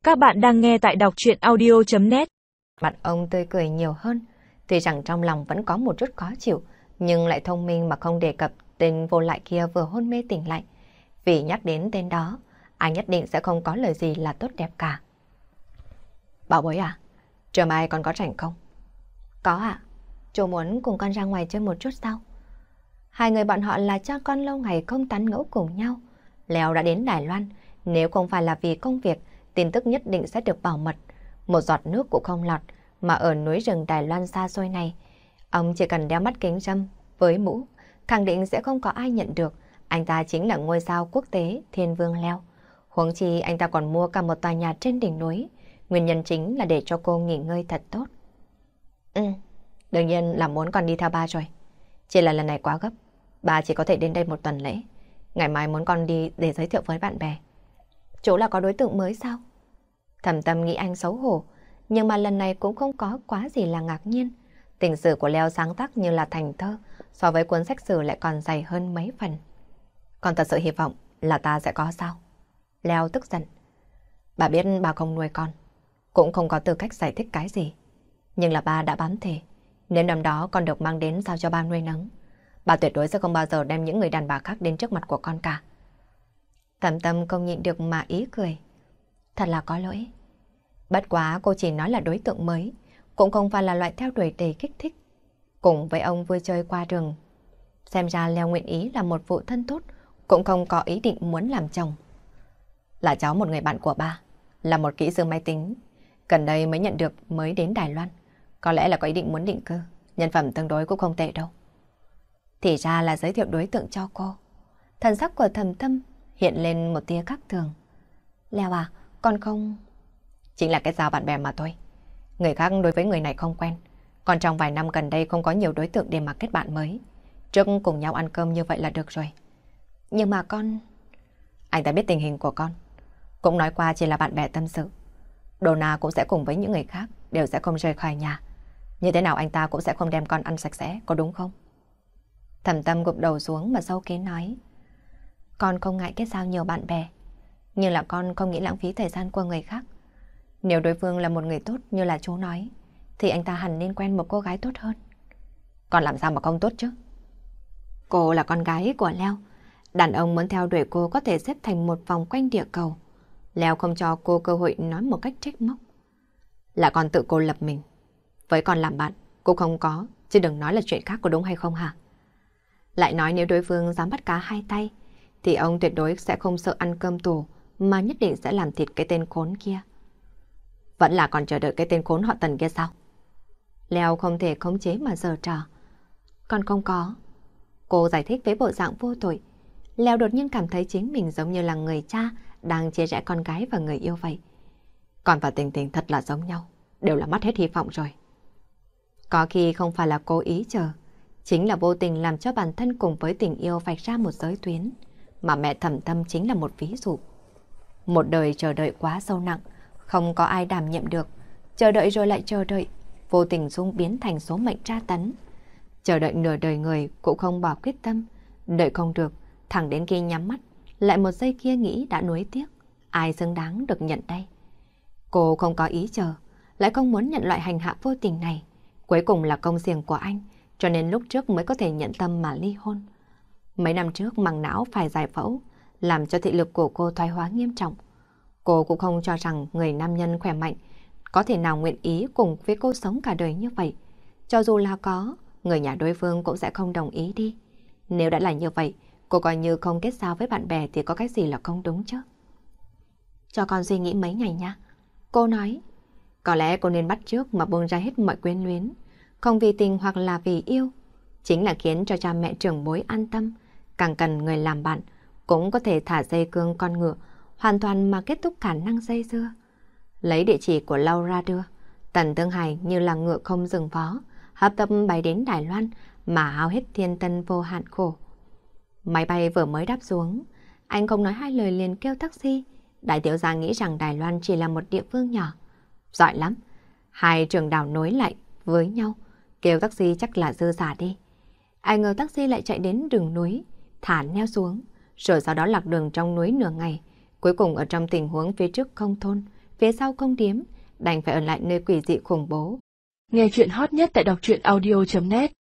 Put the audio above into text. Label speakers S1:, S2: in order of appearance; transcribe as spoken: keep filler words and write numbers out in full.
S1: Các bạn đang nghe tại đọc truyện audio chấm net.
S2: Mặt ông tươi cười nhiều hơn, tuy rằng trong lòng vẫn có một chút khó chịu, nhưng lại thông minh mà không đề cập tên vô lại kia vừa hôn mê tỉnh lại. Vì nhắc đến tên đó, anh nhất định sẽ không có lời gì là tốt đẹp cả. Bảo bối à, trưa mai con có rảnh không? Có ạ, chú muốn cùng con ra ngoài chơi một chút sao? Hai người bọn họ là cha con lâu ngày không tán gẫu cùng nhau. Leo đã đến Đài Loan, nếu không phải là vì công việc, tin tức nhất định sẽ được bảo mật. Một giọt nước cũng không lọt, mà ở núi rừng Đài Loan xa xôi này, ông chỉ cần đeo mắt kính râm với mũ, khẳng định sẽ không có ai nhận được. Anh ta chính là ngôi sao quốc tế Thiên Vương Leo. Huống chi anh ta còn mua cả một tòa nhà trên đỉnh núi. Nguyên nhân chính là để cho cô nghỉ ngơi thật tốt. Ừ, đương nhiên là muốn con đi theo ba rồi. Chỉ là lần này quá gấp, ba chỉ có thể đến đây một tuần lễ. Ngày mai muốn con đi để giới thiệu với bạn bè. Chú là có đối tượng mới sao? Thầm Tâm nghĩ anh xấu hổ, nhưng mà lần này cũng không có quá gì là ngạc nhiên. Tình sử của Leo sáng tác như là thành thơ, so với cuốn sách sử lại còn dày hơn mấy phần. Con thật sự hy vọng là ta sẽ có sao? Leo tức giận. Bà biết bà không nuôi con, cũng không có tư cách giải thích cái gì. Nhưng là ba đã bán thề, nếu năm đó con được mang đến giao cho ba nuôi nấng, bà tuyệt đối sẽ không bao giờ đem những người đàn bà khác đến trước mặt của con cả. Thầm Tâm không nhịn được mà ý cười. Thật là có lỗi. Bất quá cô chỉ nói là đối tượng mới, cũng không phải là loại theo đuổi đầy kích thích. Cùng với ông vui chơi qua đường, xem ra Leo nguyện ý là một vụ thân tốt, cũng không có ý định muốn làm chồng. Là cháu một người bạn của ba, là một kỹ sư máy tính, gần đây mới nhận được mới đến Đài Loan. Có lẽ là có ý định muốn định cư, nhân phẩm tương đối cũng không tệ đâu. Thì ra là giới thiệu đối tượng cho cô. Thần sắc của Thầm Tâm hiện lên một tia khác thường. Leo à, con không... Chính là cái giao bạn bè mà thôi. Người khác đối với người này không quen. Còn trong vài năm gần đây không có nhiều đối tượng để mà kết bạn mới. Trước cùng nhau ăn cơm như vậy là được rồi. Nhưng mà con... Anh ta biết tình hình của con. Cũng nói qua chỉ là bạn bè tâm sự. Donna cũng sẽ cùng với những người khác, đều sẽ không rời khỏi nhà. Như thế nào anh ta cũng sẽ không đem con ăn sạch sẽ, có đúng không? Thầm Tâm gục đầu xuống mà sâu kín nói. Con không ngại kết giao nhiều bạn bè, nhưng là con không nghĩ lãng phí thời gian của người khác. Nếu đối phương là một người tốt như là chú nói, thì anh ta hẳn nên quen một cô gái tốt hơn. Con làm sao mà không tốt chứ? Cô là con gái của Leo. Đàn ông muốn theo đuổi cô có thể xếp thành một vòng quanh địa cầu. Leo không cho cô cơ hội nói một cách trách móc. Là con tự cô lập mình. Với con làm bạn, cô không có, chứ đừng nói là chuyện khác, có đúng hay không hả? Lại nói nếu đối phương dám bắt cá hai tay, thì ông tuyệt đối sẽ không sợ ăn cơm tù, mà nhất định sẽ làm thịt cái tên khốn kia. Vẫn là còn chờ đợi cái tên khốn họ Tần kia sao? Leo không thể khống chế mà giở trò. Con không có. Cô giải thích với bộ dạng vô tội. Leo đột nhiên cảm thấy chính mình giống như là người cha đang chia rẽ con gái và người yêu vậy. Con và Tình Tình thật là giống nhau, đều là mất hết hy vọng rồi. Có khi không phải là cố ý chờ, chính là vô tình làm cho bản thân cùng với tình yêu vạch ra một giới tuyến, mà mẹ Thầm Tâm chính là một ví dụ. Một đời chờ đợi quá sâu nặng, không có ai đảm nhiệm được, chờ đợi rồi lại chờ đợi, vô tình dung biến thành số mệnh tra tấn. Chờ đợi nửa đời người cũng không bỏ quyết tâm, đợi không được, thẳng đến khi nhắm mắt, lại một giây kia nghĩ đã nuối tiếc, ai xứng đáng được nhận đây. Cô không có ý chờ, lại không muốn nhận loại hành hạ vô tình này, cuối cùng là công xiềng của anh, cho nên lúc trước mới có thể nhận tâm mà ly hôn. Mấy năm trước màng não phải giải phẫu, làm cho thị lực của cô thoái hóa nghiêm trọng. Cô cũng không cho rằng người nam nhân khỏe mạnh có thể nào nguyện ý cùng với cô sống cả đời như vậy. Cho dù là có, người nhà đối phương cũng sẽ không đồng ý đi. Nếu đã là như vậy, cô coi như không kết giao với bạn bè thì có cái gì là không đúng chứ. Cho con suy nghĩ mấy ngày nha. Cô nói, có lẽ cô nên bắt chước mà buông ra hết mọi quyến luyến, không vì tình hoặc là vì yêu. Chính là khiến cho cha mẹ trưởng bối an tâm, càng cần người làm bạn, cũng có thể thả dây cương con ngựa, hoàn toàn mà kết thúc khả năng dây dưa. Lấy địa chỉ của Laura đưa, Tần Tương Hải như là ngựa không dừng vó, hấp tấp bay đến Đài Loan mà hao hết thiên tân vô hạn khổ. Máy bay vừa mới đáp xuống, anh không nói hai lời liền kêu taxi. Đại tiểu gia nghĩ rằng Đài Loan chỉ là một địa phương nhỏ. Giỏi lắm, hai trường đảo nối lại với nhau, kêu taxi chắc là dư giả đi. Ai ngờ taxi lại chạy đến rừng núi, thả neo xuống, rồi sau đó lạc đường trong núi nửa ngày. Cuối cùng ở trong tình huống phía trước không thôn, phía sau công điếm, đành phải ở lại nơi quỷ dị khủng bố.
S1: Nghe chuyện hot nhất tại đọc truyện audio chấm net